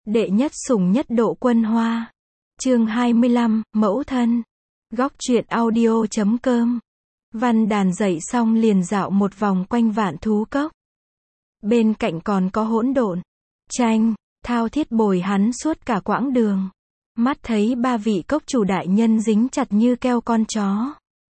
Đệ nhất sủng nhất độ quân hoa. Chương 25, mẫu thân. Góc truyện audio.com. Văn Đàn dậy xong liền dạo một vòng quanh Vạn Thú Cốc. Bên cạnh còn có Hỗn Độn, Tranh, thao thiết bồi hắn suốt cả quãng đường. Mắt thấy ba vị cốc chủ đại nhân dính chặt như keo con chó.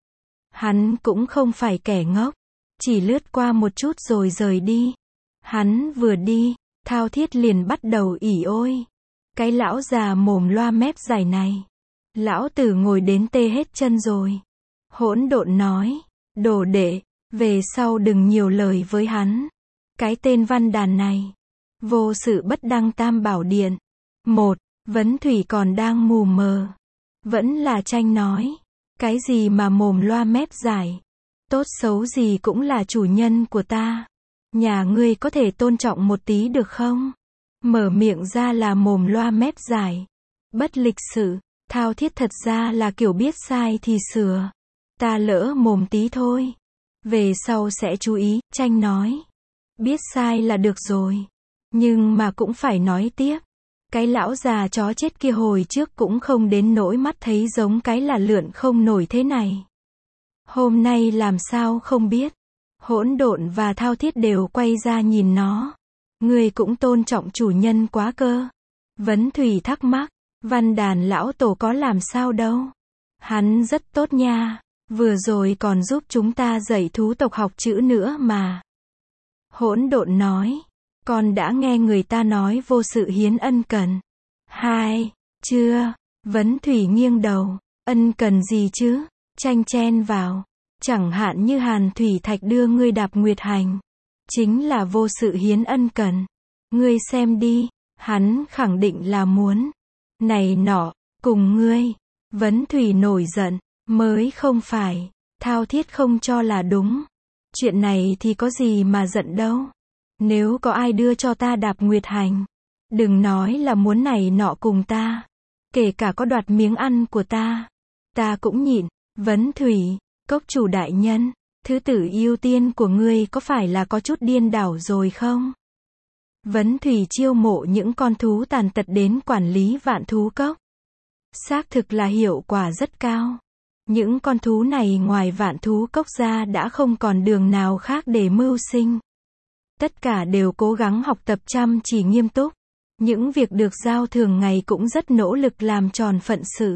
Hắn cũng không phải kẻ ngốc, chỉ lướt qua một chút rồi rời đi. Hắn vừa đi, thao thiết liền bắt đầu ỉ ôi. Cái lão già mồm loa mép dài này. Lão tử ngồi đến tê hết chân rồi. Hỗn Độn nói, đồ đệ, về sau đừng nhiều lời với hắn. Cái tên Văn Đàn này, vô sự bất đăng tam bảo điện. Một, Vấn Thủy còn đang mù mờ. Vẫn là Tranh nói, cái gì mà mồm loa mép dài. Tốt xấu gì cũng là chủ nhân của ta. Nhà ngươi có thể tôn trọng một tí được không? Mở miệng ra là mồm loa mép dài. Bất lịch sự, thao thiết thật ra là kiểu biết sai thì sửa. Ta lỡ mồm tí thôi. Về sau sẽ chú ý, Tranh nói. Biết sai là được rồi. Nhưng mà cũng phải nói tiếp. Cái lão già chó chết kia hồi trước cũng không đến nỗi mắt thấy giống cái là lượn không nổi thế này. Hôm nay làm sao không biết. Hỗn Độn và thao thiết đều quay ra nhìn nó. Ngươi cũng tôn trọng chủ nhân quá cơ. Vấn Thủy thắc mắc, Văn Đàn lão tổ có làm sao đâu. Hắn rất tốt nha, vừa rồi còn giúp chúng ta dạy thú tộc học chữ nữa mà. Hỗn Độn nói, con đã nghe người ta nói vô sự hiến ân cần. Hai, chưa, Vấn Thủy nghiêng đầu, ân cần gì chứ, Tranh chen vào. Chẳng hạn như Hàn Thủy Thạch đưa ngươi đạp nguyệt hành. Chính là vô sự hiến ân cần. Ngươi xem đi, hắn khẳng định là muốn. Này nọ, cùng ngươi. Vấn Thủy nổi giận, mới không phải. Thao thiết không cho là đúng. Chuyện này thì có gì mà giận đâu. Nếu có ai đưa cho ta đạp nguyệt hành. Đừng nói là muốn này nọ cùng ta. Kể cả có đoạt miếng ăn của ta. Ta cũng nhịn. Vấn Thủy, cốc chủ đại nhân, thứ tử ưu tiên của ngươi có phải là có chút điên đảo rồi không? Vấn Thủy chiêu mộ những con thú tàn tật đến quản lý Vạn Thú Cốc. Xác thực là hiệu quả rất cao. Những con thú này ngoài Vạn Thú Cốc ra đã không còn đường nào khác để mưu sinh. Tất cả đều cố gắng học tập chăm chỉ nghiêm túc. Những việc được giao thường ngày cũng rất nỗ lực làm tròn phận sự.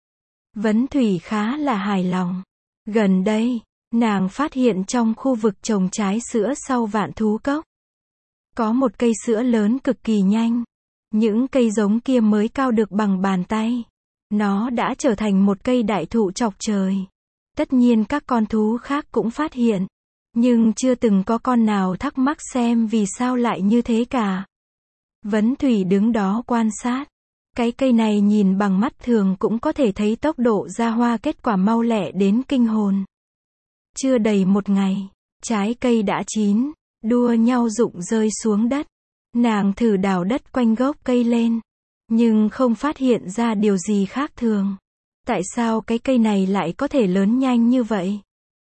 Vấn Thủy khá là hài lòng. Gần đây, nàng phát hiện trong khu vực trồng trái sữa sau Vạn Thú Cốc. Có một cây sữa lớn cực kỳ nhanh. Những cây giống kia mới cao được bằng bàn tay. Nó đã trở thành một cây đại thụ chọc trời. Tất nhiên các con thú khác cũng phát hiện. Nhưng chưa từng có con nào thắc mắc xem vì sao lại như thế cả. Vấn Thủy đứng đó quan sát. Cái cây này nhìn bằng mắt thường cũng có thể thấy tốc độ ra hoa kết quả mau lẹ đến kinh hồn. Chưa đầy một ngày, trái cây đã chín, đua nhau rụng rơi xuống đất. Nàng thử đào đất quanh gốc cây lên, nhưng không phát hiện ra điều gì khác thường. Tại sao cái cây này lại có thể lớn nhanh như vậy?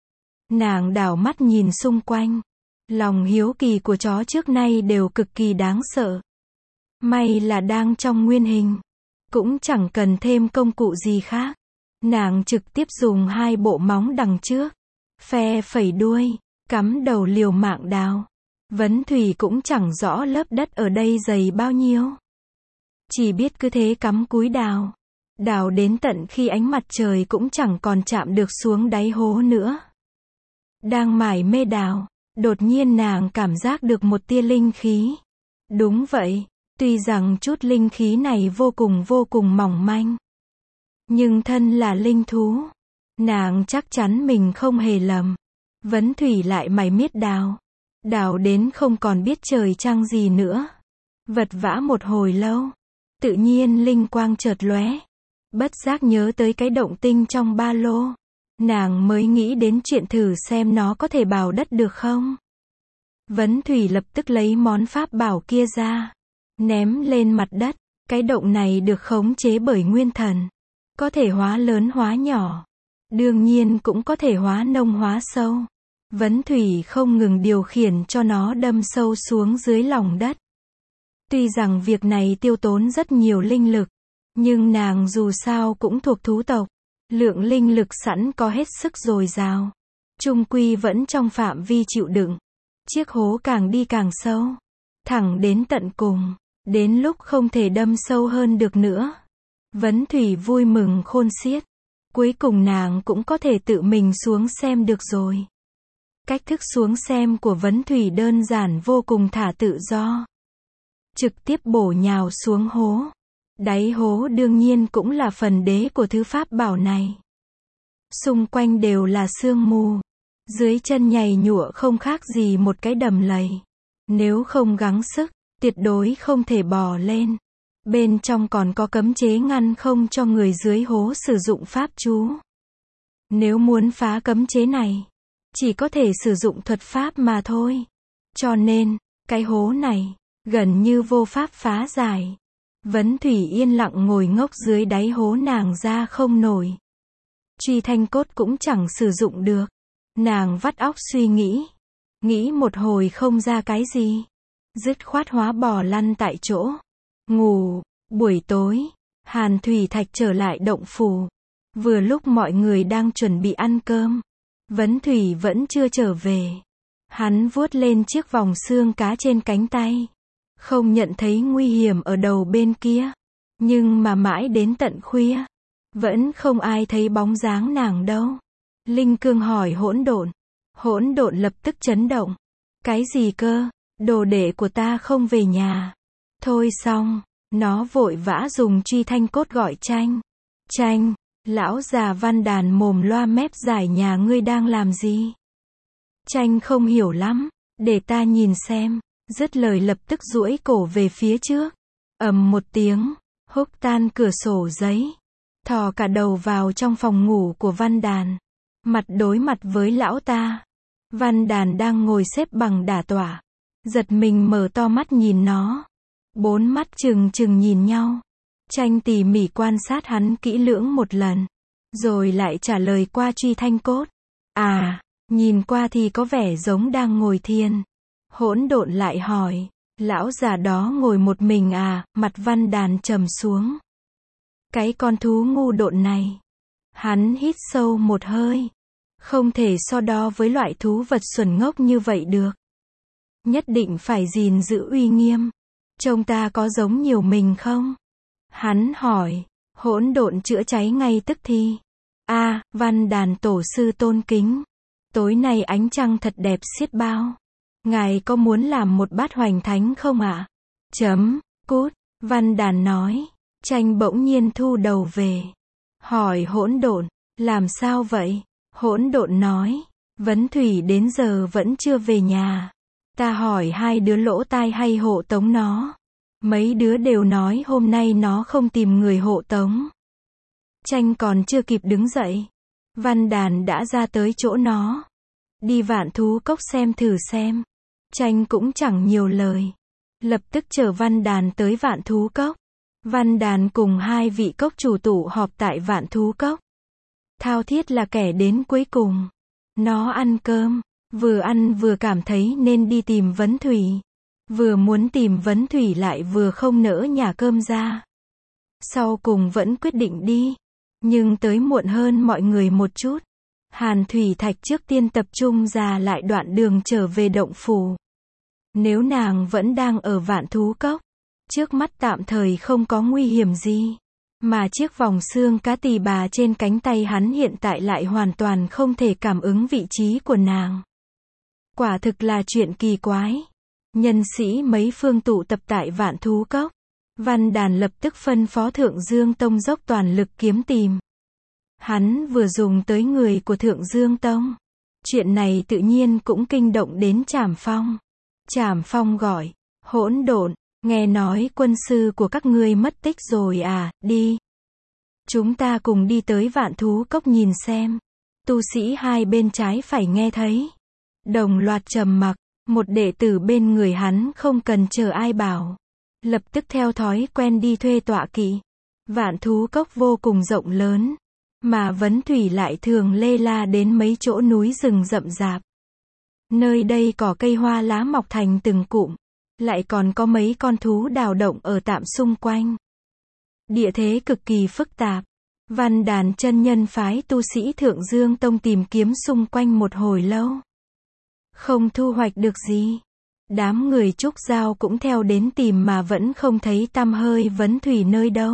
Nàng đảo mắt nhìn xung quanh. Lòng hiếu kỳ của chó trước nay đều cực kỳ đáng sợ. May là đang trong nguyên hình. Cũng chẳng cần thêm công cụ gì khác. Nàng trực tiếp dùng hai bộ móng đằng trước. Phe phẩy đuôi. Cắm đầu liều mạng đào. Vấn Thủy cũng chẳng rõ lớp đất ở đây dày bao nhiêu. Chỉ biết cứ thế cắm cúi đào. Đào đến tận khi ánh mặt trời cũng chẳng còn chạm được xuống đáy hố nữa. Đang mải mê đào. Đột nhiên nàng cảm giác được một tia linh khí. Đúng vậy. Tuy rằng chút linh khí này vô cùng mỏng manh. Nhưng thân là linh thú. Nàng chắc chắn mình không hề lầm. Vấn Thủy lại mải miết đào. Đào đến không còn biết trời trăng gì nữa. Vật vã một hồi lâu. Tự nhiên linh quang chợt lóe. Bất giác nhớ tới cái động tinh trong ba lô. Nàng mới nghĩ đến chuyện thử xem nó có thể bào đất được không. Vấn Thủy lập tức lấy món pháp bảo kia ra. Ném lên mặt đất. Cái động này được khống chế bởi nguyên thần. Có thể hóa lớn hóa nhỏ. Đương nhiên cũng có thể hóa nông hóa sâu. Vấn Thủy không ngừng điều khiển cho nó đâm sâu xuống dưới lòng đất. Tuy rằng việc này tiêu tốn rất nhiều linh lực, nhưng nàng dù sao cũng thuộc thú tộc, lượng linh lực sẵn có hết sức dồi dào. Chung quy vẫn trong phạm vi chịu đựng. Chiếc hố càng đi càng sâu, thẳng đến tận cùng, đến lúc không thể đâm sâu hơn được nữa. Vấn Thủy vui mừng khôn xiết. Cuối cùng nàng cũng có thể tự mình xuống xem được rồi. Cách thức xuống xem của Vấn Thủy đơn giản vô cùng, thả tự do. Trực tiếp bổ nhào xuống hố. Đáy hố đương nhiên cũng là phần đế của thứ pháp bảo này. Xung quanh đều là sương mù. Dưới chân nhầy nhụa không khác gì một cái đầm lầy. Nếu không gắng sức, tuyệt đối không thể bò lên. Bên trong còn có cấm chế ngăn không cho người dưới hố sử dụng pháp chú. Nếu muốn phá cấm chế này, chỉ có thể sử dụng thuật pháp mà thôi. Cho nên, cái hố này, gần như vô pháp phá giải. Vấn Thủy yên lặng ngồi ngốc dưới đáy hố, nàng ra không nổi. Truy thanh cốt cũng chẳng sử dụng được. Nàng vắt óc suy nghĩ. Nghĩ một hồi không ra cái gì. Dứt khoát hóa bò lăn tại chỗ. Ngủ. Buổi tối, Hàn Thủy Thạch trở lại động phủ. Vừa lúc mọi người đang chuẩn bị ăn cơm. Vấn Thủy vẫn chưa trở về. Hắn vuốt lên chiếc vòng xương cá trên cánh tay. Không nhận thấy nguy hiểm ở đầu bên kia. Nhưng mà mãi đến tận khuya, vẫn không ai thấy bóng dáng nàng đâu. Linh Cương hỏi Hỗn Độn. Hỗn Độn lập tức chấn động. Cái gì cơ? Đồ đệ của ta không về nhà. Thôi xong, nó vội vã dùng truy thanh cốt gọi Tranh. Tranh, lão già Văn Đàn mồm loa mép giải, nhà ngươi đang làm gì? Tranh không hiểu lắm, để ta nhìn xem. Dứt lời lập tức duỗi cổ về phía trước. Ầm một tiếng, húc tan cửa sổ giấy. Thò cả đầu vào trong phòng ngủ của Văn Đàn. Mặt đối mặt với lão ta. Văn Đàn đang ngồi xếp bằng đả tọa. Giật mình mở to mắt nhìn nó. Bốn mắt trừng trừng nhìn nhau. Tranh tỉ mỉ quan sát hắn kỹ lưỡng một lần. Rồi lại trả lời qua truy thanh cốt. À, nhìn qua thì có vẻ giống đang ngồi thiền. Hỗn Độn lại hỏi. Lão già đó ngồi một mình à? Mặt Văn Đàn trầm xuống. Cái con thú ngu độn này. Hắn hít sâu một hơi. Không thể so đo với loại thú vật xuẩn ngốc như vậy được. Nhất định phải gìn giữ uy nghiêm. Trông ta có giống nhiều mình không? Hắn hỏi. Hỗn Độn chữa cháy ngay tức thì. À, Văn Đàn tổ sư tôn kính. Tối nay ánh trăng thật đẹp xiết bao. Ngài có muốn làm một bát hoành thánh không ạ? Cút, Văn Đàn nói. Tranh bỗng nhiên thu đầu về. Hỏi Hỗn Độn, làm sao vậy? Hỗn Độn nói, Vấn Thủy đến giờ vẫn chưa về nhà. Ta hỏi hai đứa lỗ tai hay hộ tống nó. Mấy đứa đều nói hôm nay nó không tìm người hộ tống. Tranh còn chưa kịp đứng dậy. Văn Đàn đã ra tới chỗ nó. Đi Vạn Thú Cốc xem thử xem. Tranh cũng chẳng nhiều lời. Lập tức chở Văn Đàn tới Vạn Thú Cốc. Văn Đàn cùng hai vị cốc chủ tụ họp tại Vạn Thú Cốc. Thao Thiết là kẻ đến cuối cùng. Nó ăn cơm, vừa ăn vừa cảm thấy nên đi tìm Vấn Thủy. Vừa muốn tìm Vấn Thủy lại vừa không nỡ nhả cơm ra. Sau cùng vẫn quyết định đi. Nhưng tới muộn hơn mọi người một chút. Hàn Thủy Thạch trước tiên tập trung ra lại đoạn đường trở về động phủ. Nếu nàng vẫn đang ở Vạn Thú Cốc, trước mắt tạm thời không có nguy hiểm gì. Mà chiếc vòng xương cá tỳ bà trên cánh tay hắn hiện tại lại hoàn toàn không thể cảm ứng vị trí của nàng. Quả thực là chuyện kỳ quái. Nhân sĩ mấy phương tụ tập tại Vạn Thú Cốc. Văn Đàn lập tức phân phó Thượng Dương Tông dốc toàn lực kiếm tìm. Hắn vừa dùng tới người của Thượng Dương Tông. Chuyện này tự nhiên cũng kinh động đến Trảm Phong. Trảm Phong gọi, Hỗn Độn, nghe nói quân sư của các ngươi mất tích rồi à, đi. Chúng ta cùng đi tới Vạn Thú Cốc nhìn xem. Tu sĩ hai bên trái phải nghe thấy. Đồng loạt trầm mặc, một đệ tử bên người hắn không cần chờ ai bảo. Lập tức theo thói quen đi thuê tọa kỵ. Vạn Thú Cốc vô cùng rộng lớn. Mà Vấn Thủy lại thường lê la đến mấy chỗ núi rừng rậm rạp. Nơi đây cỏ cây hoa lá mọc thành từng cụm. Lại còn có mấy con thú đào động ở tạm xung quanh. Địa thế cực kỳ phức tạp. Văn Đàn chân nhân phái tu sĩ Thượng Dương Tông tìm kiếm xung quanh một hồi lâu. Không thu hoạch được gì. Đám người Trúc Giao cũng theo đến tìm mà vẫn không thấy tăm hơi Vấn Thủy nơi đâu.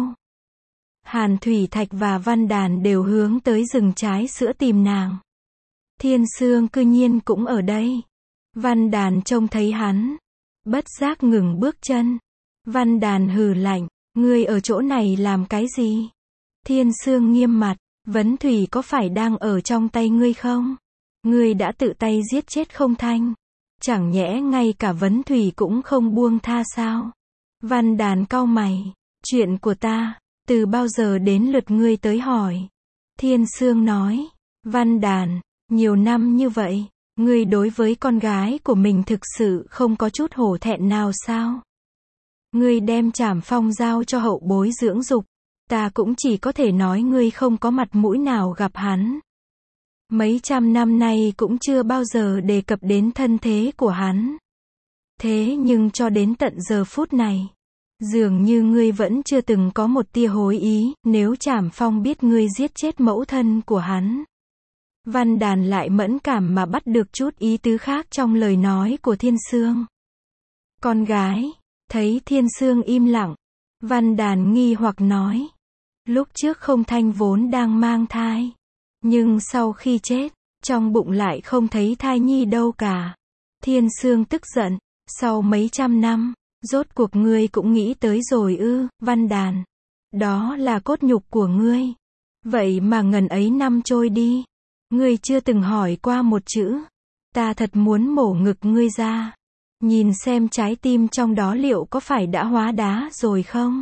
Hàn Thủy Thạch và Văn Đàn đều hướng tới rừng trái sữa tìm nàng. Thiên Sương cư nhiên cũng ở đây. Văn Đàn trông thấy hắn, bất giác ngừng bước chân. Văn Đàn hừ lạnh, ngươi ở chỗ này làm cái gì? Thiên Sương nghiêm mặt, Vấn Thủy có phải đang ở trong tay ngươi không? Ngươi đã tự tay giết chết Không Thanh. Chẳng nhẽ ngay cả Vấn Thủy cũng không buông tha sao? Văn Đàn cau mày, chuyện của ta, từ bao giờ đến lượt ngươi tới hỏi? Thiên Sương nói, Văn Đàn, nhiều năm như vậy, ngươi đối với con gái của mình thực sự không có chút hổ thẹn nào sao? Ngươi đem Trảm Phong giao cho hậu bối dưỡng dục, ta cũng chỉ có thể nói ngươi không có mặt mũi nào gặp hắn. Mấy trăm năm nay cũng chưa bao giờ đề cập đến thân thế của hắn. Thế nhưng cho đến tận giờ phút này, dường như ngươi vẫn chưa từng có một tia hối ý, nếu Trảm Phong biết ngươi giết chết mẫu thân của hắn. Văn Đàn lại mẫn cảm mà bắt được chút ý tứ khác trong lời nói của Thiên Sương. Con gái, thấy Thiên Sương im lặng, Văn Đàn nghi hoặc nói. Lúc trước Không Thanh vốn đang mang thai. Nhưng sau khi chết, trong bụng lại không thấy thai nhi đâu cả. Thiên Sương tức giận, sau mấy trăm năm, rốt cuộc ngươi cũng nghĩ tới rồi ư, Văn Đàn. Đó là cốt nhục của ngươi. Vậy mà ngần ấy năm trôi đi, ngươi chưa từng hỏi qua một chữ. Ta thật muốn mổ ngực ngươi ra. Nhìn xem trái tim trong đó liệu có phải đã hóa đá rồi không?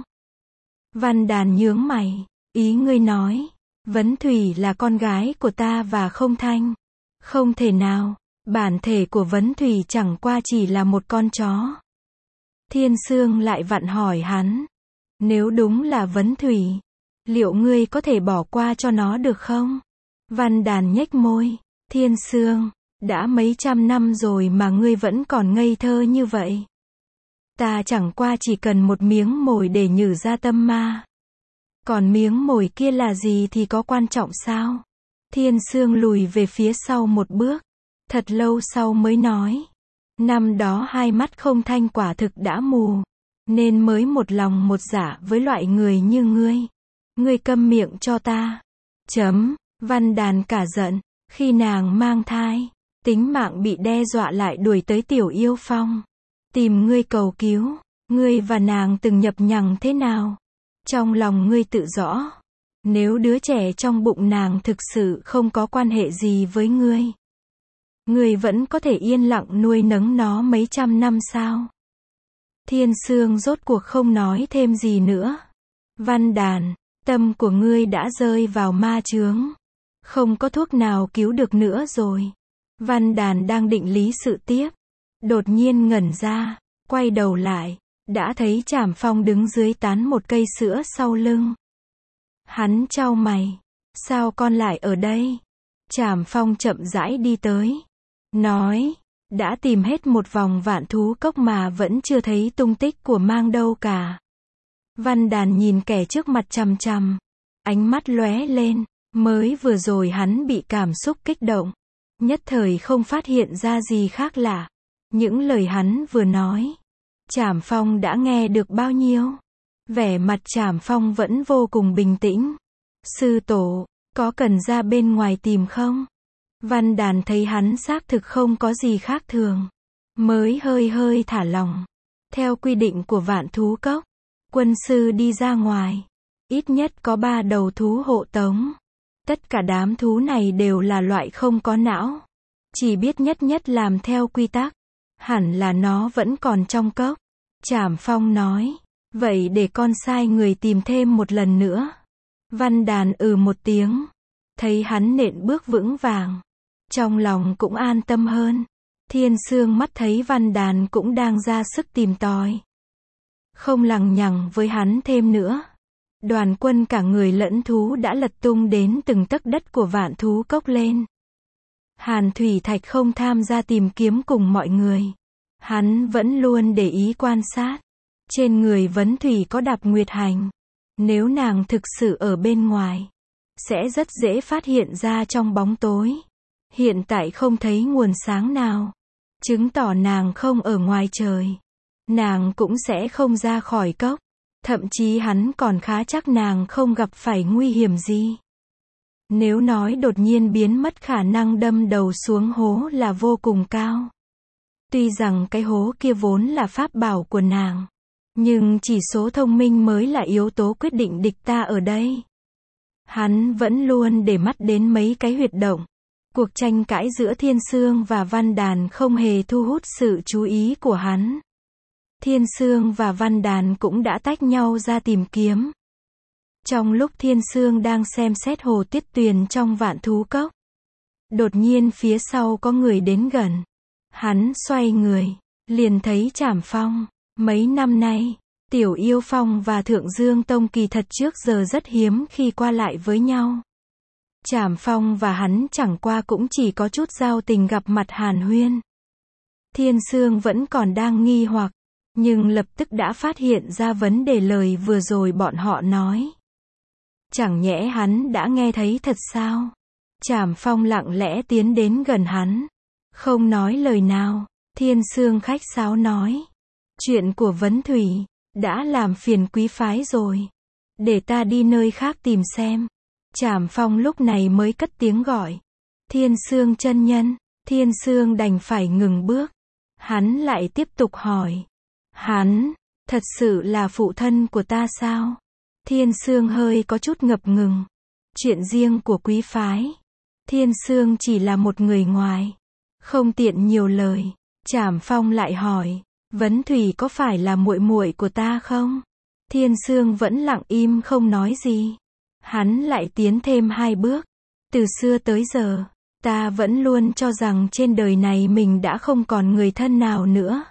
Văn Đàn nhướng mày, ý ngươi nói, Vấn Thủy là con gái của ta và Không Thanh. Không thể nào, bản thể của Vấn Thủy chẳng qua chỉ là một con chó. Thiên Sương lại vặn hỏi hắn, nếu đúng là Vấn Thủy, liệu ngươi có thể bỏ qua cho nó được không? Văn Đàn nhếch môi, Thiên Sương, đã mấy trăm năm rồi mà ngươi vẫn còn ngây thơ như vậy. Ta chẳng qua chỉ cần một miếng mồi để nhử ra tâm ma. Còn miếng mồi kia là gì thì có quan trọng sao? Thiên Sương lùi về phía sau một bước, thật lâu sau mới nói. Năm đó hai mắt Không Thanh quả thực đã mù, nên mới một lòng một dạ với loại người như ngươi. Ngươi câm miệng cho ta. Văn Đàn cả giận, khi nàng mang thai, tính mạng bị đe dọa lại đuổi tới Tiểu Yêu Phong. Tìm ngươi cầu cứu, ngươi và nàng từng nhập nhằng thế nào? Trong lòng ngươi tự rõ, nếu đứa trẻ trong bụng nàng thực sự không có quan hệ gì với ngươi, ngươi vẫn có thể yên lặng nuôi nấng nó mấy trăm năm sao? Thiên Sương rốt cuộc không nói thêm gì nữa. Văn Đàn, tâm của ngươi đã rơi vào ma chướng, không có thuốc nào cứu được nữa rồi. Văn Đàn đang định lý sự tiếp, đột nhiên ngẩn ra, quay đầu lại, đã thấy Trảm Phong đứng dưới tán một cây sữa sau lưng. Hắn chau mày, sao con lại ở đây? Trảm Phong chậm rãi đi tới, nói, đã tìm hết một vòng Vạn Thú Cốc mà vẫn chưa thấy tung tích của mang đâu cả. Văn Đàn nhìn kẻ trước mặt chằm chằm, ánh mắt lóe lên, mới vừa rồi hắn bị cảm xúc kích động, nhất thời không phát hiện ra gì khác lạ. Những lời hắn vừa nói, Trảm Phong đã nghe được bao nhiêu. Vẻ mặt Trảm Phong vẫn vô cùng bình tĩnh. Sư tổ, có cần ra bên ngoài tìm không? Văn Đàn thấy hắn xác thực không có gì khác thường, mới hơi hơi thả lòng. Theo quy định của Vạn Thú Cốc, quân sư đi ra ngoài, ít nhất có 3 đầu thú hộ tống. Tất cả đám thú này đều là loại không có não, chỉ biết nhất nhất làm theo quy tắc. Hẳn là nó vẫn còn trong cốc. Trảm Phong nói, vậy để con sai người tìm thêm một lần nữa. Văn Đàn một tiếng, thấy hắn nện bước vững vàng, trong lòng cũng an tâm hơn. Thiên Sương mắt thấy Văn Đàn cũng đang ra sức tìm tòi, không lằng nhằng với hắn thêm nữa. Đoàn quân cả người lẫn thú đã lật tung đến từng tấc đất của Vạn Thú Cốc lên. Hàn Thủy Thạch không tham gia tìm kiếm cùng mọi người. Hắn vẫn luôn để ý quan sát. Trên người Vấn Thủy có Đạp Nguyệt Hành. Nếu nàng thực sự ở bên ngoài, sẽ rất dễ phát hiện ra trong bóng tối. Hiện tại không thấy nguồn sáng nào, chứng tỏ nàng không ở ngoài trời. Nàng cũng sẽ không ra khỏi cốc. Thậm chí hắn còn khá chắc nàng không gặp phải nguy hiểm gì. Nếu nói đột nhiên biến mất khả năng đâm đầu xuống hố là vô cùng cao. Tuy rằng cái hố kia vốn là pháp bảo của nàng, nhưng chỉ số thông minh mới là yếu tố quyết định địch ta ở đây. Hắn vẫn luôn để mắt đến mấy cái huyệt động. Cuộc tranh cãi giữa Thiên Sương và Văn Đàn không hề thu hút sự chú ý của hắn. Thiên Sương và Văn Đàn cũng đã tách nhau ra tìm kiếm. Trong lúc Thiên Sương đang xem xét hồ Tuyết Tuyền trong Vạn Thú Cốc, đột nhiên phía sau có người đến gần. Hắn xoay người, liền thấy Trảm Phong. Mấy năm nay, Tiểu Yêu Phong và Thượng Dương Tông kỳ thật trước giờ rất hiếm khi qua lại với nhau. Trảm Phong và hắn chẳng qua cũng chỉ có chút giao tình gặp mặt hàn huyên. Thiên Sương vẫn còn đang nghi hoặc, nhưng lập tức đã phát hiện ra vấn đề lời vừa rồi bọn họ nói. Chẳng nhẽ hắn đã nghe thấy thật sao? Trảm Phong lặng lẽ tiến đến gần hắn, không nói lời nào. Thiên Sương khách sáo nói, chuyện của Vấn Thủy đã làm phiền quý phái rồi, để ta đi nơi khác tìm xem. Trảm Phong lúc này mới cất tiếng gọi, Thiên Sương chân nhân. Thiên Sương đành phải ngừng bước. Hắn lại tiếp tục hỏi, hắn thật sự là phụ thân của ta sao? Thiên Sương hơi có chút ngập ngừng. Chuyện riêng của quý phái, Thiên Sương chỉ là một người ngoài, không tiện nhiều lời. Trảm Phong lại hỏi, Vấn Thủy có phải là muội muội của ta không? Thiên Sương vẫn lặng im không nói gì. Hắn lại tiến thêm 2 bước. Từ xưa tới giờ, ta vẫn luôn cho rằng trên đời này mình đã không còn người thân nào nữa.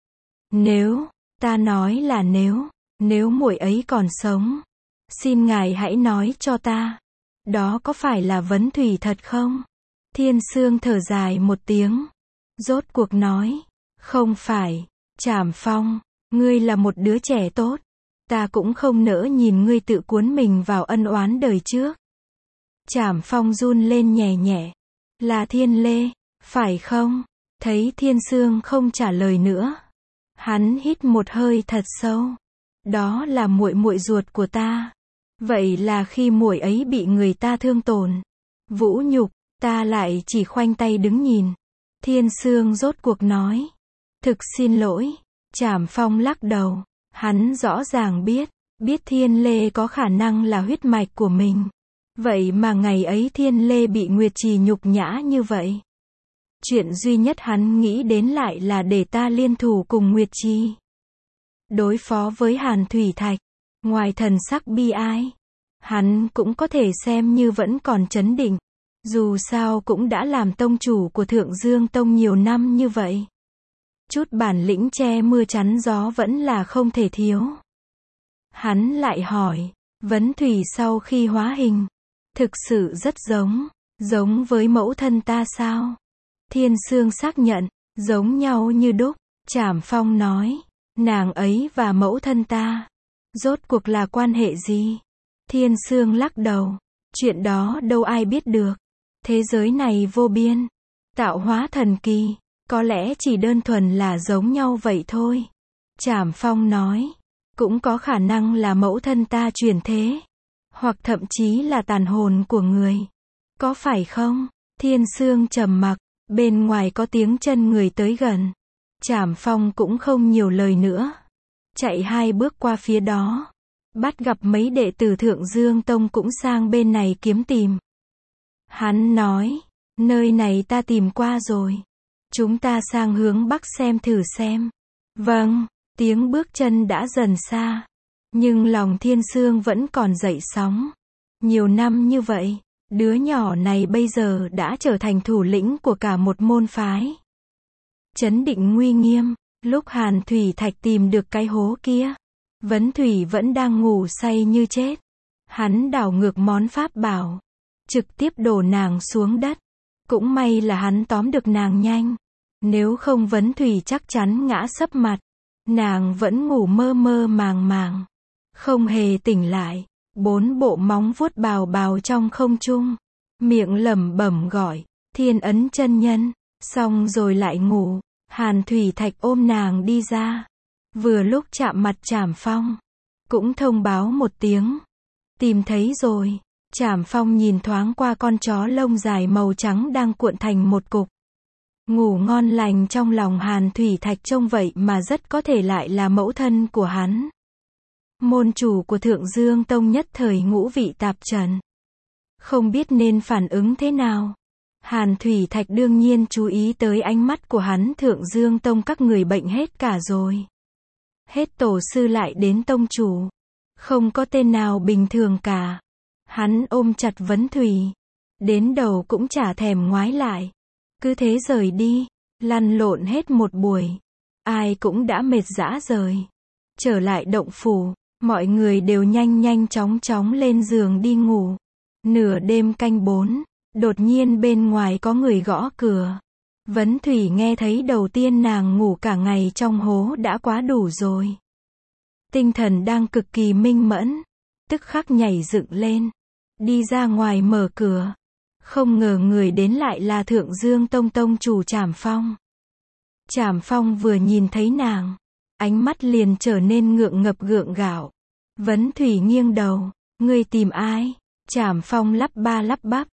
Nếu, ta nói là nếu muội ấy còn sống, xin ngài hãy nói cho ta, đó có phải là Vấn Thủy thật không? Thiên Sương thở dài một tiếng, rốt cuộc nói, không phải. Trảm Phong, ngươi là một đứa trẻ tốt, ta cũng không nỡ nhìn ngươi tự cuốn mình vào ân oán đời trước. Trảm Phong run lên nhẹ nhẹ, là Thiên Lê, phải không? Thấy Thiên Sương không trả lời nữa, hắn hít một hơi thật sâu, đó là muội muội ruột của ta. Vậy là khi muội ấy bị người ta thương tổn, vũ nhục, ta lại chỉ khoanh tay đứng nhìn. Thiên Sương rốt cuộc nói, thực xin lỗi. Trảm Phong lắc đầu, hắn rõ ràng biết Thiên Lê có khả năng là huyết mạch của mình. Vậy mà ngày ấy Thiên Lê bị Nguyệt Trì nhục nhã như vậy. Chuyện duy nhất hắn nghĩ đến lại là để ta liên thủ cùng Nguyệt Trì đối phó với Hàn Thủy Thạch. Ngoài thần sắc bi ai, hắn cũng có thể xem như vẫn còn trấn định. Dù sao cũng đã làm tông chủ của Thượng Dương Tông nhiều năm như vậy. Chút bản lĩnh che mưa chắn gió vẫn là không thể thiếu. Hắn lại hỏi, Vấn Thủy sau khi hóa hình, thực sự rất giống với mẫu thân ta sao? Thiên Sương xác nhận, giống nhau như đúc. Trảm Phong nói, nàng ấy và mẫu thân ta, rốt cuộc là quan hệ gì? Thiên Sương lắc đầu, chuyện đó đâu ai biết được. Thế giới này vô biên, tạo hóa thần kỳ, có lẽ chỉ đơn thuần là giống nhau vậy thôi. Trảm Phong nói, cũng có khả năng là mẫu thân ta chuyển thế, hoặc thậm chí là tàn hồn của người. Có phải không? Thiên Sương trầm mặc, bên ngoài có tiếng chân người tới gần. Trảm Phong cũng không nhiều lời nữa, chạy 2 bước qua phía đó, bắt gặp mấy đệ tử Thượng Dương Tông cũng sang bên này kiếm tìm. Hắn nói, nơi này ta tìm qua rồi, chúng ta sang hướng bắc xem thử xem. Vâng. Tiếng bước chân đã dần xa, nhưng lòng Thiên Sương vẫn còn dậy sóng. Nhiều năm như vậy, đứa nhỏ này bây giờ đã trở thành thủ lĩnh của cả một môn phái. Trấn định nguy nghiêm, lúc Hàn Thủy Thạch tìm được cái hố kia, Vấn Thủy vẫn đang ngủ say như chết. Hắn đảo ngược món pháp bảo, trực tiếp đổ nàng xuống đất. Cũng may là hắn tóm được nàng nhanh. Nếu không Vấn Thủy chắc chắn ngã sấp mặt. Nàng vẫn ngủ mơ mơ màng màng. Không hề tỉnh lại. 4 bộ móng vuốt bào bào trong không trung. Miệng lẩm bẩm gọi. Thiên Ấn chân nhân. Xong rồi lại ngủ. Hàn Thủy Thạch ôm nàng đi ra. Vừa lúc chạm mặt Trảm Phong. Cũng thông báo một tiếng. Tìm thấy rồi. Trảm Phong nhìn thoáng qua con chó lông dài màu trắng đang cuộn thành một cục. Ngủ ngon lành trong lòng Hàn Thủy Thạch trông vậy mà rất có thể lại là mẫu thân của hắn. Môn chủ của Thượng Dương Tông nhất thời ngũ vị tạp trần. Không biết nên phản ứng thế nào. Hàn Thủy Thạch đương nhiên chú ý tới ánh mắt của hắn. Thượng Dương Tông các người bệnh hết cả rồi. Hết tổ sư lại đến tông chủ. Không có tên nào bình thường cả. Hắn ôm chặt Vấn Thủy. Đến đầu cũng chả thèm ngoái lại. Cứ thế rời đi. Lăn lộn hết một buổi. Ai cũng đã mệt rã rời. Trở lại động phủ. Mọi người đều nhanh nhanh chóng chóng lên giường đi ngủ. Nửa đêm canh 4. Đột nhiên bên ngoài có người gõ cửa. Vấn Thủy nghe thấy đầu tiên nàng ngủ cả ngày trong hố đã quá đủ rồi. Tinh thần đang cực kỳ minh mẫn. Tức khắc nhảy dựng lên. Đi ra ngoài mở cửa. Không ngờ người đến lại là Thượng Dương Tông tông chủ Trảm Phong. Trảm Phong vừa nhìn thấy nàng. Ánh mắt liền trở nên ngượng ngập gượng gạo. Vấn Thủy nghiêng đầu. Ngươi tìm ai? Trảm Phong lắp ba lắp bắp.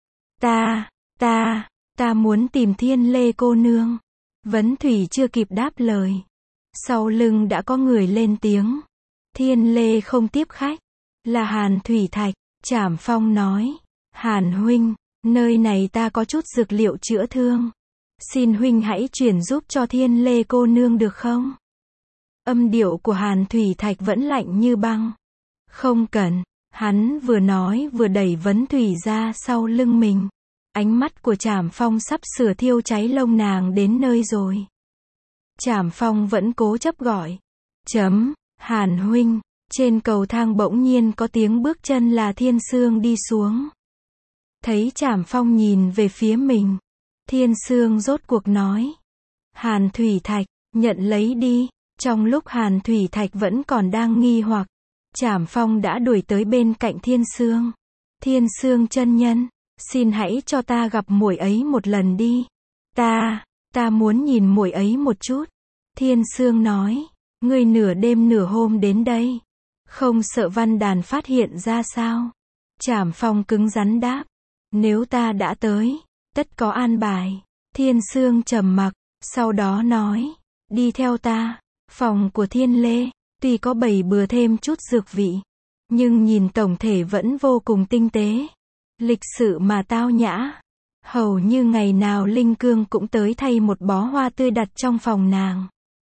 Ta muốn tìm Thiên Lê cô nương. Vấn Thủy chưa kịp đáp lời. Sau lưng đã có người lên tiếng. Thiên Lê không tiếp khách. Là Hàn Thủy Thạch. Trảm Phong nói. Hàn huynh, nơi này ta có chút dược liệu chữa thương. Xin huynh hãy chuyển giúp cho Thiên Lê cô nương được không? Âm điệu của Hàn Thủy Thạch vẫn lạnh như băng. Không cần. Hắn vừa nói vừa đẩy Vấn Thủy ra sau lưng mình. Ánh mắt của Trảm Phong sắp sửa thiêu cháy lông nàng đến nơi rồi. Trảm Phong vẫn cố chấp gọi. Hàn huynh. Trên cầu thang bỗng nhiên có tiếng bước chân là Thiên Sương đi xuống. Thấy Trảm Phong nhìn về phía mình. Thiên Sương rốt cuộc nói. Hàn Thủy Thạch, nhận lấy đi. Trong lúc Hàn Thủy Thạch vẫn còn đang nghi hoặc. Trảm Phong đã đuổi tới bên cạnh Thiên Sương. Thiên Sương chân nhân, xin hãy cho ta gặp muội ấy một lần đi. Ta muốn nhìn muội ấy một chút. Thiên Sương nói, ngươi nửa đêm nửa hôm đến đây. Không sợ Văn Đàn phát hiện ra sao? Trảm Phong cứng rắn đáp. Nếu ta đã tới, tất có an bài. Thiên Sương trầm mặc, sau đó nói, đi theo ta. Phòng của Thiên Lê, tuy có bày bừa thêm chút dược vị, nhưng nhìn tổng thể vẫn vô cùng tinh tế. Lịch sự mà tao nhã. Hầu như ngày nào Linh Cương cũng tới thay một bó hoa tươi đặt trong phòng nàng.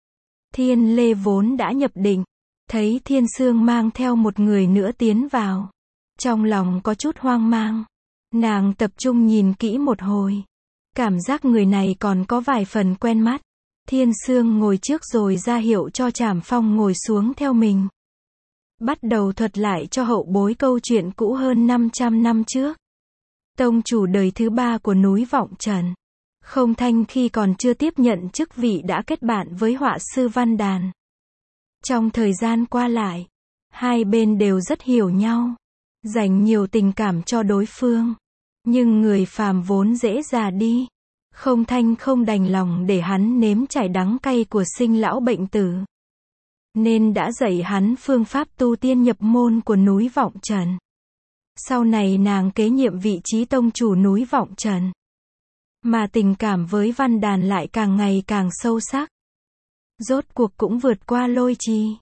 Thiên Lê vốn đã nhập định. Thấy Thiên Sương mang theo một người nữa tiến vào. Trong lòng có chút hoang mang. Nàng tập trung nhìn kỹ một hồi. Cảm giác người này còn có vài phần quen mắt. Thiên Sương ngồi trước rồi ra hiệu cho Trảm Phong ngồi xuống theo mình. Bắt đầu thuật lại cho hậu bối câu chuyện cũ hơn 500 năm trước. Tông chủ đời thứ 3 của núi Vọng Trần. Không Thanh khi còn chưa tiếp nhận chức vị đã kết bạn với họa sư Văn Đàn. Trong thời gian qua lại, hai bên đều rất hiểu nhau, dành nhiều tình cảm cho đối phương. Nhưng người phàm vốn dễ già đi. Không Thanh không đành lòng để hắn nếm trải đắng cay của sinh lão bệnh tử. Nên đã dạy hắn phương pháp tu tiên nhập môn của núi Vọng Trần. Sau này nàng kế nhiệm vị trí tông chủ núi Vọng Trần. Mà tình cảm với Văn Đàn lại càng ngày càng sâu sắc. Rốt cuộc cũng vượt qua Lôi Trì.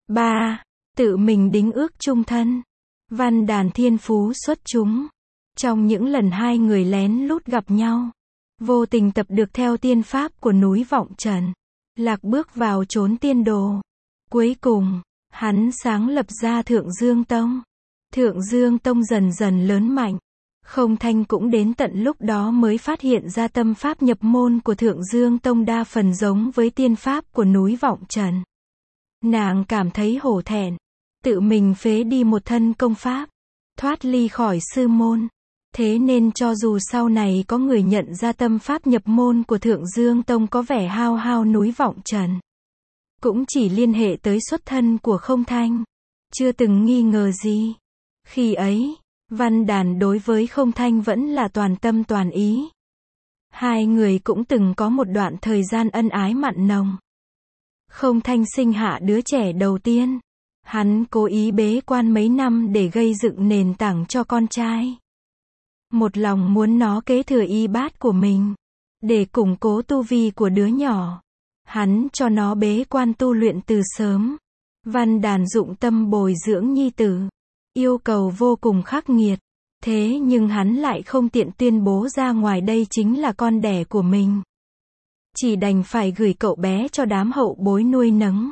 Tự mình đính ước chung thân. Văn Đàn thiên phú xuất chúng. Trong những lần hai người lén lút gặp nhau, vô tình tập được theo tiên pháp của núi Vọng Trần. Lạc bước vào chốn tiên đồ. Cuối cùng, hắn sáng lập ra Thượng Dương Tông. Thượng Dương Tông dần dần lớn mạnh. Không Thanh cũng đến tận lúc đó mới phát hiện ra tâm pháp nhập môn của Thượng Dương Tông đa phần giống với tiên pháp của núi Vọng Trần. Nàng cảm thấy hổ thẹn. Tự mình phế đi một thân công pháp. Thoát ly khỏi sư môn. Thế nên cho dù sau này có người nhận ra tâm pháp nhập môn của Thượng Dương Tông có vẻ hao hao núi Vọng Trần, cũng chỉ liên hệ tới xuất thân của Không Thanh, chưa từng nghi ngờ gì. Khi ấy, Văn Đàn đối với Không Thanh vẫn là toàn tâm toàn ý. Hai người cũng từng có một đoạn thời gian ân ái mặn nồng. Không Thanh sinh hạ đứa trẻ đầu tiên. Hắn cố ý bế quan mấy năm để gây dựng nền tảng cho con trai. Một lòng muốn nó kế thừa y bát của mình. Để củng cố tu vi của đứa nhỏ, hắn cho nó bế quan tu luyện từ sớm. Văn Đàn dụng tâm bồi dưỡng nhi tử. Yêu cầu vô cùng khắc nghiệt. Thế nhưng hắn lại không tiện tuyên bố ra ngoài đây chính là con đẻ của mình. Chỉ đành phải gửi cậu bé cho đám hậu bối nuôi nấng.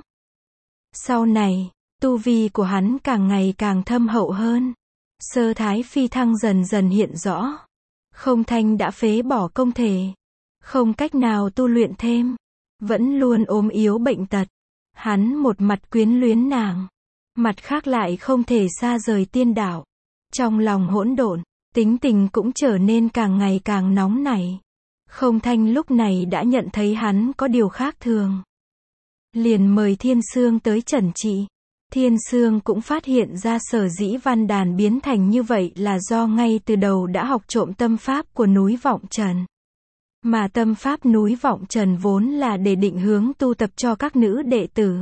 Sau này, tu vi của hắn càng ngày càng thâm hậu hơn. Sơ thái phi thăng dần dần hiện rõ. Không Thanh đã phế bỏ công thể. Không cách nào tu luyện thêm. Vẫn luôn ốm yếu bệnh tật. Hắn một mặt quyến luyến nàng. Mặt khác lại không thể xa rời tiên đạo. Trong lòng hỗn độn, tính tình cũng trở nên càng ngày càng nóng nảy. Không Thanh lúc này đã nhận thấy hắn có điều khác thường. Liền mời Thiên Sương tới trần trị. Thiên Sương cũng phát hiện ra sở dĩ Văn Đàn biến thành như vậy là do ngay từ đầu đã học trộm tâm pháp của núi Vọng Trần. Mà tâm pháp núi Vọng Trần vốn là để định hướng tu tập cho các nữ đệ tử.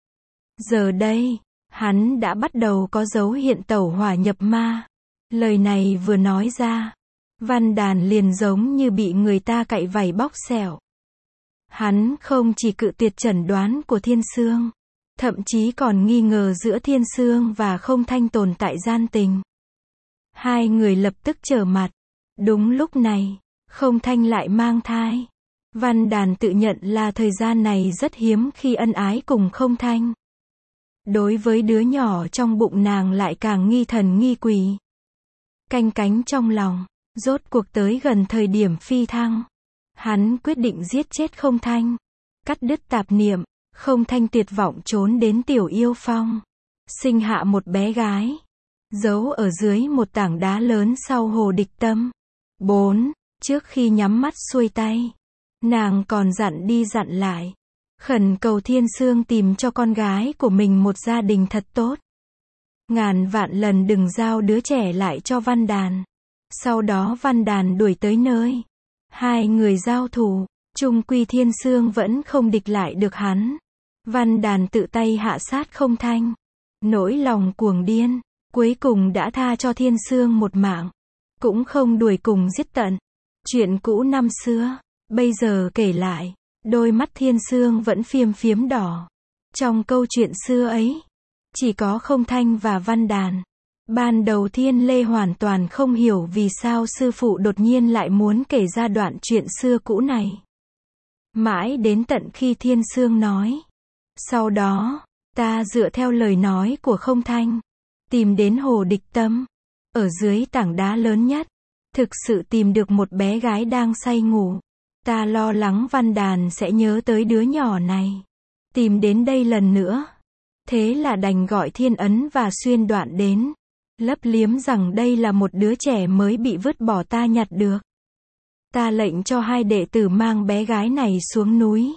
Giờ đây, hắn đã bắt đầu có dấu hiện tẩu hỏa nhập ma. Lời này vừa nói ra, Văn Đàn liền giống như bị người ta cạy vảy bóc xẻo. Hắn không chỉ cự tuyệt chẩn đoán của Thiên Sương, thậm chí còn nghi ngờ giữa Thiên Sương và Không Thanh tồn tại gian tình. Hai người lập tức trở mặt. Đúng lúc này, Không Thanh lại mang thai. Văn Đàn tự nhận là thời gian này rất hiếm khi ân ái cùng Không Thanh. Đối với đứa nhỏ trong bụng nàng lại càng nghi thần nghi quỷ. Canh cánh trong lòng, rốt cuộc tới gần thời điểm phi thăng. Hắn quyết định giết chết Không Thanh. Cắt đứt tạp niệm, Không Thanh tuyệt vọng trốn đến Tiểu Yêu Phong. Sinh hạ một bé gái. Giấu ở dưới một tảng đá lớn sau hồ Địch Tâm. 4. Trước khi nhắm mắt xuôi tay, nàng còn dặn đi dặn lại. Khẩn cầu Thiên Sương tìm cho con gái của mình một gia đình thật tốt. Ngàn vạn lần đừng giao đứa trẻ lại cho Văn Đàn. Sau đó Văn Đàn đuổi tới nơi. Hai người giao thủ, chung quy Thiên Sương vẫn không địch lại được hắn. Văn Đàn tự tay hạ sát Không Thanh. Nỗi lòng cuồng điên, cuối cùng đã tha cho Thiên Sương một mạng. Cũng không đuổi cùng giết tận. Chuyện cũ năm xưa, bây giờ kể lại, đôi mắt Thiên Sương vẫn phiếm phiếm đỏ. Trong câu chuyện xưa ấy, chỉ có Không Thanh và Văn Đàn. Ban đầu Thiên Lê hoàn toàn không hiểu vì sao sư phụ đột nhiên lại muốn kể ra đoạn chuyện xưa cũ này. Mãi đến tận khi Thiên Sương nói. Sau đó, ta dựa theo lời nói của Không Thanh, tìm đến hồ Địch Tâm. Ở dưới tảng đá lớn nhất, thực sự tìm được một bé gái đang say ngủ. Ta lo lắng Văn Đàn sẽ nhớ tới đứa nhỏ này. Tìm đến đây lần nữa. Thế là đành gọi Thiên Ấn và Xuyên Đoạn đến. Lấp liếm rằng đây là một đứa trẻ mới bị vứt bỏ ta nhặt được. Ta lệnh cho hai đệ tử mang bé gái này xuống núi.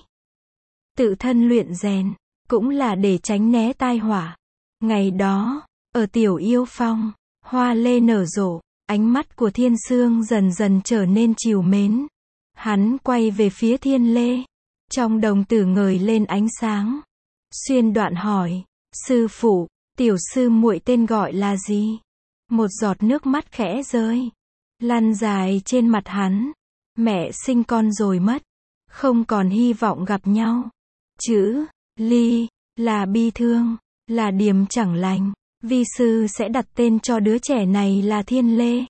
Tự thân luyện rèn, cũng là để tránh né tai họa. Ngày đó, ở Tiểu Yêu Phong, hoa lê nở rộ, ánh mắt của Thiên Sương dần dần trở nên trìu mến. Hắn quay về phía Thiên Lê. Trong đồng tử ngời lên ánh sáng. Xuyên Đoạn hỏi, sư phụ, tiểu sư muội tên gọi là gì? Một giọt nước mắt khẽ rơi, lăn dài trên mặt hắn. Mẹ sinh con rồi mất, không còn hy vọng gặp nhau. Chữ ly là bi thương, là điềm chẳng lành. Vi sư sẽ đặt tên cho đứa trẻ này là Thiên Lê.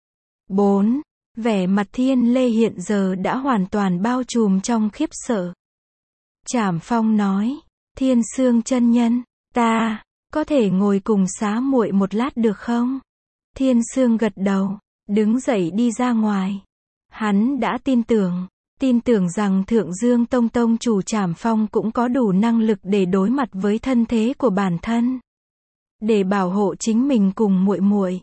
4. Vẻ mặt Thiên Lê hiện giờ đã hoàn toàn bao trùm trong khiếp sợ. Trảm Phong nói, Thiên Sương chân nhân, ta có thể ngồi cùng xá muội một lát được không? Thiên Sương gật đầu, đứng dậy đi ra ngoài. Hắn đã tin tưởng rằng Thượng Dương Tông tông chủ Trảm Phong cũng có đủ năng lực để đối mặt với thân thế của bản thân, để bảo hộ chính mình cùng muội muội.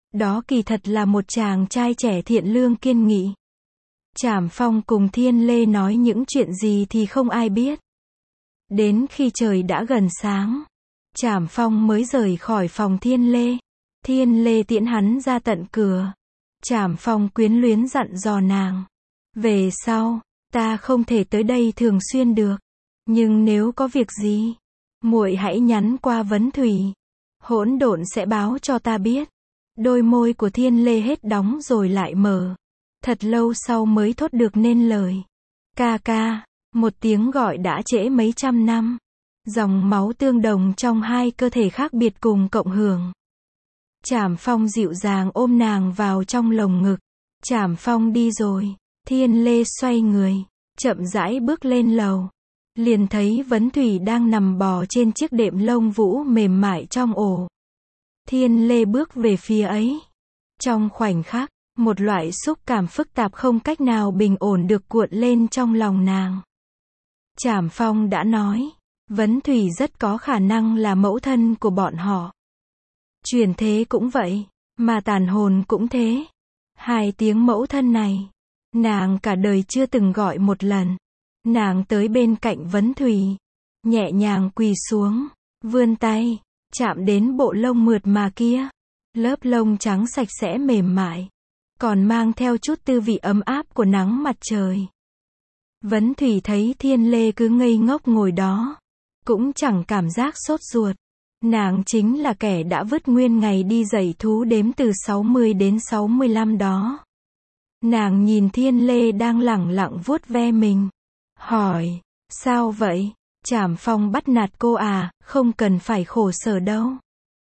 Đó kỳ thật là một chàng trai trẻ thiện lương kiên nghị. Trảm Phong cùng Thiên Lê nói những chuyện gì thì không ai biết. Đến khi trời đã gần sáng, Trảm Phong mới rời khỏi phòng Thiên Lê. Thiên Lê tiễn hắn ra tận cửa. Trảm Phong quyến luyến dặn dò nàng. Về sau, ta không thể tới đây thường xuyên được. Nhưng nếu có việc gì, muội hãy nhắn qua Vấn Thủy. Hỗn độn sẽ báo cho ta biết. Đôi môi của Thiên Lê hết đóng rồi lại mở. Thật lâu sau mới thốt được nên lời. Ca ca, một tiếng gọi đã trễ mấy trăm năm. Dòng máu tương đồng trong hai cơ thể khác biệt cùng cộng hưởng. Trảm Phong dịu dàng ôm nàng vào trong lồng ngực. Trảm Phong đi rồi. Thiên Lê xoay người, chậm rãi bước lên lầu. Liền thấy Vấn Thủy đang nằm bò trên chiếc đệm lông vũ mềm mại trong ổ. Thiên Lê bước về phía ấy. Trong khoảnh khắc, một loại xúc cảm phức tạp không cách nào bình ổn được cuộn lên trong lòng nàng. Trảm Phong đã nói, Vấn Thủy rất có khả năng là mẫu thân của bọn họ. Chuyển thế cũng vậy, mà tàn hồn cũng thế. Hai tiếng mẫu thân này, nàng cả đời chưa từng gọi một lần. Nàng tới bên cạnh Vấn Thủy, nhẹ nhàng quỳ xuống, vươn tay, chạm đến bộ lông mượt mà kia. Lớp lông trắng sạch sẽ mềm mại, còn mang theo chút tư vị ấm áp của nắng mặt trời. Vấn Thủy thấy Thiên Lê cứ ngây ngốc ngồi đó, cũng chẳng cảm giác sốt ruột. Nàng chính là kẻ đã vứt nguyên ngày đi dạy thú đếm từ 60 đến 65 đó. Nàng nhìn Thiên Lê đang lẳng lặng vuốt ve mình. Hỏi, sao vậy? Trảm Phong bắt nạt cô à, không cần phải khổ sở đâu.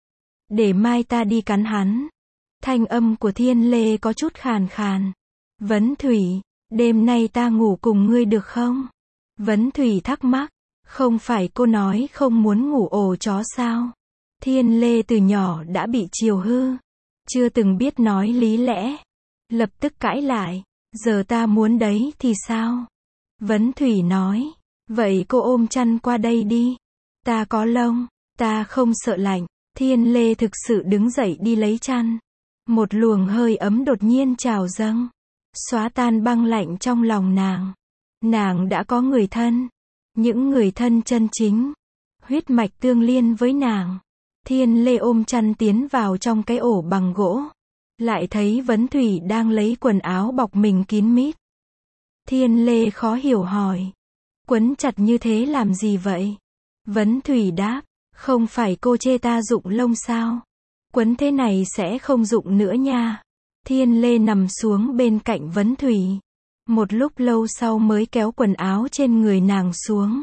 Để mai ta đi cắn hắn. Thanh âm của Thiên Lê có chút khàn khàn. Vấn Thủy, đêm nay ta ngủ cùng ngươi được không? Vấn Thủy thắc mắc, không phải cô nói không muốn ngủ ổ chó sao? Thiên Lê từ nhỏ đã bị chiều hư, chưa từng biết nói lý lẽ. Lập tức cãi lại, giờ ta muốn đấy thì sao? Vấn Thủy nói, vậy cô ôm chăn qua đây đi. Ta có lông, ta không sợ lạnh. Thiên Lê thực sự đứng dậy đi lấy chăn. Một luồng hơi ấm đột nhiên trào dâng, xóa tan băng lạnh trong lòng nàng. Nàng đã có người thân, những người thân chân chính, huyết mạch tương liên với nàng. Thiên Lê ôm chăn tiến vào trong cái ổ bằng gỗ. Lại thấy Vấn Thủy đang lấy quần áo bọc mình kín mít. Thiên Lê khó hiểu hỏi, quấn chặt như thế làm gì vậy? Vấn Thủy đáp, không phải cô chê ta rụng lông sao? Quấn thế này sẽ không rụng nữa nha. Thiên Lê nằm xuống bên cạnh Vấn Thủy. Một lúc lâu sau mới kéo quần áo trên người nàng xuống.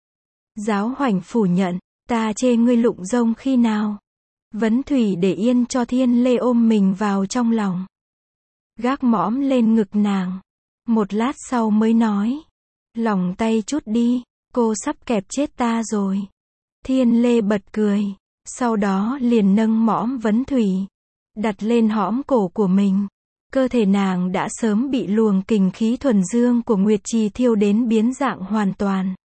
Giáo Hoành phủ nhận, ta chê ngươi lụng rông khi nào? Vấn Thủy để yên cho Thiên Lê ôm mình vào trong lòng. Gác mõm lên ngực nàng. Một lát sau mới nói, lòng tay chút đi, cô sắp kẹp chết ta rồi. Thiên Lê bật cười, sau đó liền nâng mõm Vấn Thủy, đặt lên hõm cổ của mình. Cơ thể nàng đã sớm bị luồng kình khí thuần dương của Nguyệt Trì thiêu đến biến dạng hoàn toàn.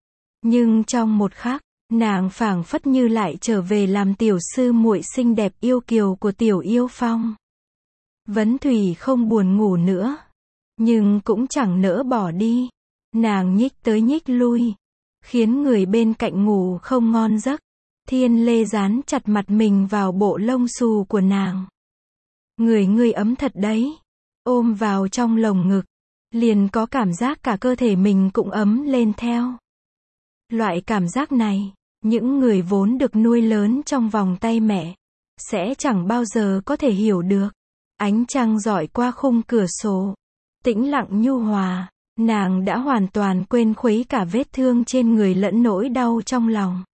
Nhưng trong một khắc, nàng phảng phất như lại trở về làm tiểu sư muội xinh đẹp yêu kiều của Tiểu Yêu Phong. Vấn Thủy không buồn ngủ nữa, nhưng cũng chẳng nỡ bỏ đi. Nàng nhích tới nhích lui, khiến người bên cạnh ngủ không ngon giấc. Thiên Lê dán chặt mặt mình vào bộ lông xù của nàng. Người ngươi ấm thật đấy. Ôm vào trong lồng ngực, liền có cảm giác cả cơ thể mình cũng ấm lên theo. Loại cảm giác này, những người vốn được nuôi lớn trong vòng tay mẹ, sẽ chẳng bao giờ có thể hiểu được. Ánh trăng rọi qua khung cửa sổ, tĩnh lặng nhu hòa, nàng đã hoàn toàn quên khuấy cả vết thương trên người lẫn nỗi đau trong lòng.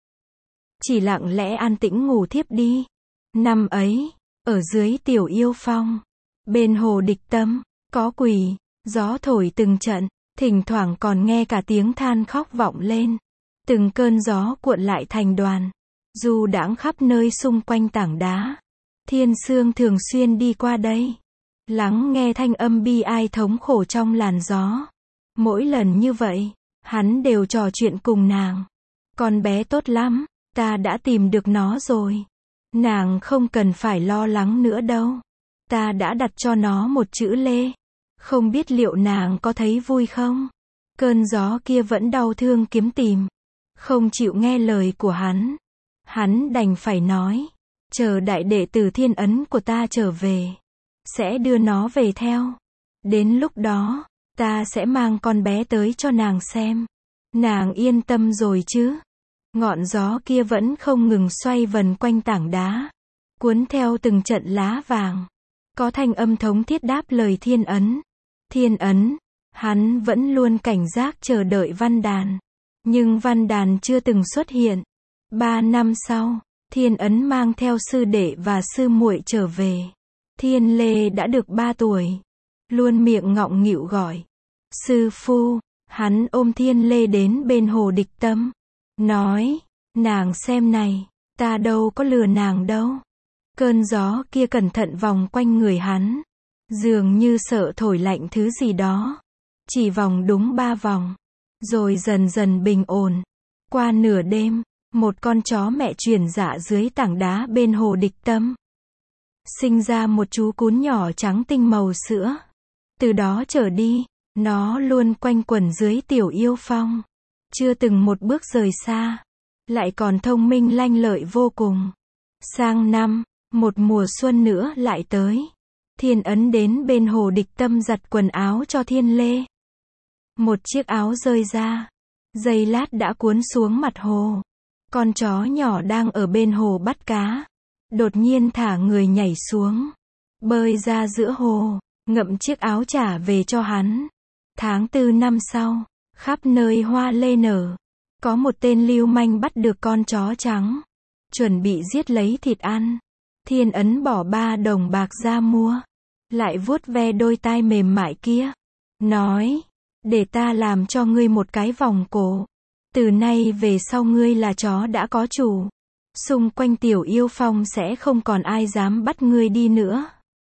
Chỉ lặng lẽ an tĩnh ngủ thiếp đi. Năm ấy, ở dưới Tiểu Yêu Phong, bên hồ Địch Tâm, có quỷ, gió thổi từng trận, thỉnh thoảng còn nghe cả tiếng than khóc vọng lên. Từng cơn gió cuộn lại thành đoàn, du đãng khắp nơi xung quanh tảng đá. Thiên Sương thường xuyên đi qua đây, lắng nghe thanh âm bi ai thống khổ trong làn gió. Mỗi lần như vậy, hắn đều trò chuyện cùng nàng. Con bé tốt lắm, ta đã tìm được nó rồi. Nàng không cần phải lo lắng nữa đâu. ta đã đặt cho nó một chữ Lê. Không biết liệu nàng có thấy vui không? Cơn gió kia vẫn đau thương kiếm tìm. Không chịu nghe lời của hắn. Hắn đành phải nói. Chờ đại đệ tử Thiên Ấn của ta trở về. Sẽ đưa nó về theo. Đến lúc đó, ta sẽ mang con bé tới cho nàng xem. Nàng yên tâm rồi chứ? Ngọn gió kia vẫn không ngừng xoay vần quanh tảng đá. Cuốn theo từng trận lá vàng. Có thanh âm thống thiết đáp lời Thiên Ấn. Thiên Ấn, hắn vẫn luôn cảnh giác chờ đợi Văn Đàn. Nhưng Văn Đàn chưa từng xuất hiện. 3 năm sau, Thiên Ấn mang theo sư đệ và sư muội trở về. Thiên Lê đã được 3 tuổi. Luôn miệng ngọng nghịu gọi. Sư phu, hắn ôm Thiên Lê đến bên hồ Địch Tâm. Nói, nàng xem này, ta đâu có lừa nàng đâu. Cơn gió kia cẩn thận vòng quanh người hắn. Dường như sợ thổi lạnh thứ gì đó. Chỉ vòng đúng 3 vòng. Rồi dần dần bình ổn. Qua nửa đêm, một con chó mẹ chuyển dạ dưới tảng đá bên hồ Địch Tâm. Sinh ra một chú cún nhỏ trắng tinh màu sữa. Từ đó trở đi, nó luôn quanh quẩn dưới Tiểu Yêu Phong. Chưa từng một bước rời xa. Lại còn thông minh lanh lợi vô cùng. Sang năm, một mùa xuân nữa lại tới. Thiên Ấn đến bên hồ Địch Tâm giặt quần áo cho Thiên Lê. Một chiếc áo rơi ra. Giây lát đã cuốn xuống mặt hồ. Con chó nhỏ đang ở bên hồ bắt cá. Đột nhiên thả người nhảy xuống. Bơi ra giữa hồ. Ngậm chiếc áo trả về cho hắn. Tháng 4 năm sau, khắp nơi hoa lê nở. Có một tên lưu manh bắt được con chó trắng. Chuẩn bị giết lấy thịt ăn. Thiên Ấn bỏ 3 đồng bạc ra mua. Lại vuốt ve đôi tai mềm mại kia. Nói, để ta làm cho ngươi một cái vòng cổ. Từ nay về sau ngươi là chó đã có chủ. Xung quanh Tiểu Yêu Phong sẽ không còn ai dám bắt ngươi đi nữa.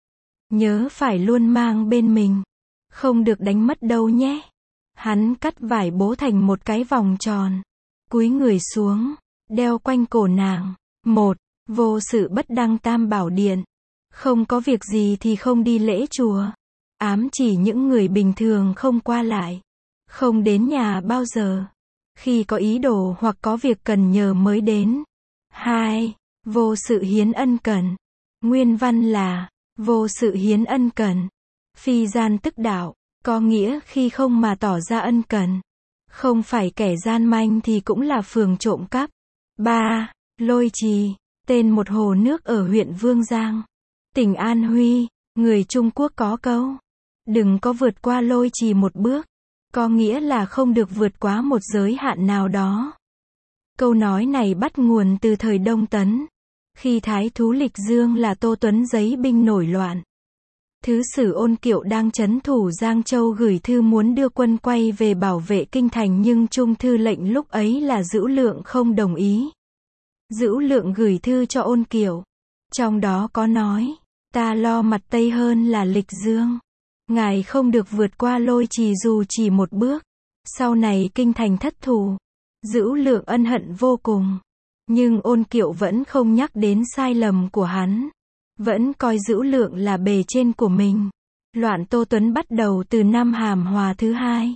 Nhớ phải luôn mang bên mình. Không được đánh mất đâu nhé. Hắn cắt vải bố thành một cái vòng tròn. Cúi người xuống. Đeo quanh cổ nàng. 1. Vô sự bất đăng tam bảo điện. Không có việc gì thì không đi lễ chùa. Ám chỉ những người bình thường không qua lại. Không đến nhà bao giờ. Khi có ý đồ hoặc có việc cần nhờ mới đến. 2. Vô sự hiến ân cần. Nguyên văn là vô sự hiến ân cần. Phi gian tức đạo. Có nghĩa khi không mà tỏ ra ân cần. Không phải kẻ gian manh thì cũng là phường trộm cắp. 3. Lôi Trì. Tên một hồ nước ở huyện Vương Giang, tỉnh An Huy. Người Trung Quốc có câu. Đừng có vượt qua lôi trì một bước. Có nghĩa là không được vượt quá một giới hạn nào đó. Câu nói này bắt nguồn từ thời Đông Tấn. Khi Thái thú Lịch Dương là Tô Tuấn Giấy binh nổi loạn. Thứ sử Ôn Kiệu đang trấn thủ Giang Châu gửi thư muốn đưa quân quay về bảo vệ kinh thành nhưng Trung thư lệnh lúc ấy là Dữu Lượng không đồng ý. Dữu Lượng gửi thư cho Ôn Kiệu. Trong đó có nói, ta lo mặt Tây hơn là Lịch Dương. Ngài không được vượt qua lôi trì dù chỉ một bước. Sau này kinh thành thất thủ. Dữu Lượng ân hận vô cùng. Nhưng Ôn Kiệu vẫn không nhắc đến sai lầm của hắn. Vẫn coi Dữu Lượng là bề trên của mình. Loạn Tô Tuấn bắt đầu từ năm Hàm Hòa thứ 2.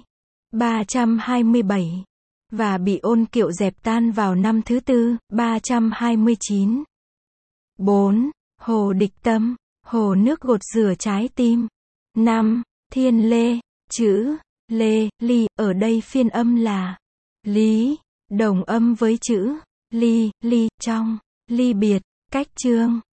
327. Và bị Ôn Kiệu dẹp tan vào năm thứ 4. 329. 4. Hồ Địch Tâm. Hồ nước gột rửa trái tim. 5. Thiên Lê. Chữ Lê, Ly, ở đây phiên âm là Lý, đồng âm với chữ Ly, Ly, trong, ly biệt, cách chương.